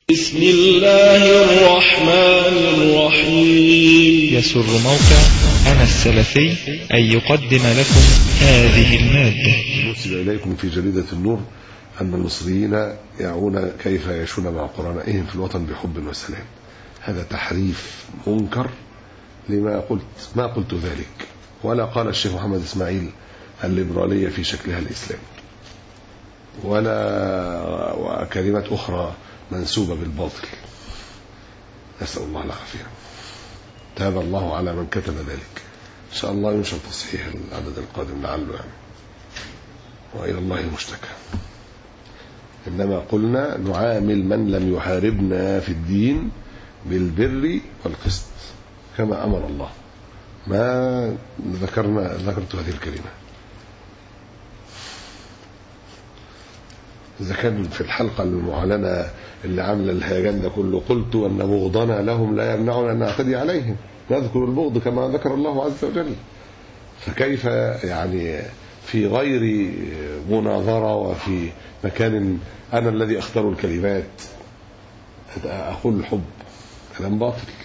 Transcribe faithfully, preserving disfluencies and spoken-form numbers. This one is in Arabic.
بسم الله الرحمن الرحيم. يسر موقع أنا السلفي أن يقدم لكم هذه المادة. نرسل إليكم في جريدة النور أن المصريين يعون كيف يعيشون مع قرنائهم في الوطن بحب وسلام. هذا تحريف منكر لما قلت، ما قلت ذلك، ولا قال الشيخ محمد إسماعيل الليبرالية في شكلها الإسلام، ولا وكلمات أخرى منسوبة بالباطل. نسأل الله العافية. تاب الله على من كتب ذلك. إن شاء الله ينشر تصحيح العدد القادم لعله يعني، وإلى الله المشتكى. إنما قلنا نعامل من لم يحاربنا في الدين بالبر والقسط كما أمر الله. ما ذكرنا ذكرت هذه الكلمة. إذا كان في الحلقة المعلنة اللي عاملة الهيجان ده كله قلت أن بغضنا لهم لا يمنعنا أن نعتدي عليهم، نذكر البغض كما ذكر الله عز وجل. فكيف يعني في غير مناظرة وفي مكان أنا الذي أختار الكلمات أقول الحب؟ كلام باطل.